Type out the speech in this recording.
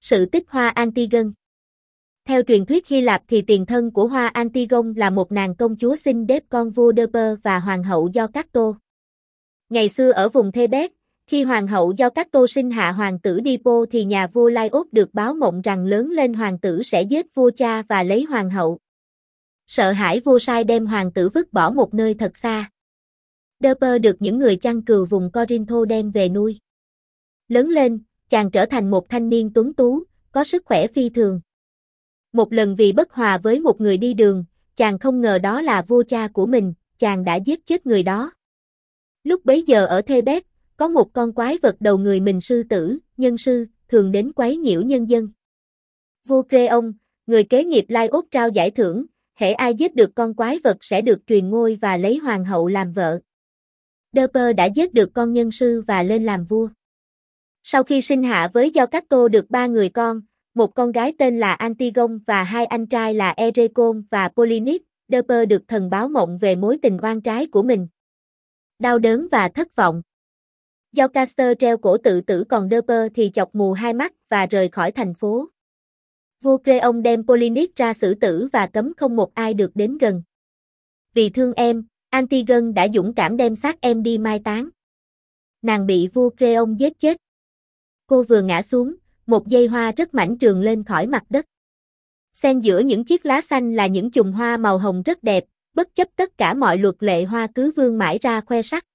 Sự tích Hoa Antigone. Theo truyền thuyết Hy Lạp thì tiền thân của Hoa Antigone là một nàng công chúa xinh đẹp con vua Đơ và hoàng hậu Do Cacto. Ngày xưa ở vùng Thebes, khi hoàng hậu Do Cacto sinh hạ hoàng tử Đipo thì nhà vua Laios được báo mộng rằng lớn lên hoàng tử sẽ giết vua cha và lấy hoàng hậu. Sợ hãi vua sai đem hoàng tử vứt bỏ một nơi thật xa. Đơ được những người chăn cừu vùng Corinto đem về nuôi. Lớn lên, chàng trở thành một thanh niên tuấn tú, có sức khỏe phi thường. Một lần vì bất hòa với một người đi đường, chàng không ngờ đó là vua cha của mình, chàng đã giết chết người đó. Lúc bấy giờ ở Thebes, có một con quái vật đầu người mình sư tử, nhân sư, thường đến quấy nhiễu nhân dân. Vua Creon, người kế nghiệp Laios trao giải thưởng, hễ ai giết được con quái vật sẽ được truyền ngôi và lấy hoàng hậu làm vợ. Đơ đã giết được con nhân sư và lên làm vua. Sau khi sinh hạ với Do Cacto được 3 người con, một con gái tên là Antigone và 2 anh trai là Erecon và Polynice, Đơ được thần báo mộng về mối tình oan trái của mình. Đau đớn và thất vọng. Do Castor treo cổ tự tử còn Đơ thì chọc mù hai mắt và rời khỏi thành phố. Vua Creon đem Polynice ra xử tử và cấm không một ai được đến gần. Vì thương em, Antigone đã dũng cảm đem xác em đi mai táng. Nàng bị vua Creon giết chết. Cô vừa ngã xuống, một dây hoa rất mảnh trường lên khỏi mặt đất. Xen giữa những chiếc lá xanh là những chùm hoa màu hồng rất đẹp, bất chấp tất cả mọi luật lệ hoa cứ vươn mãi ra khoe sắc.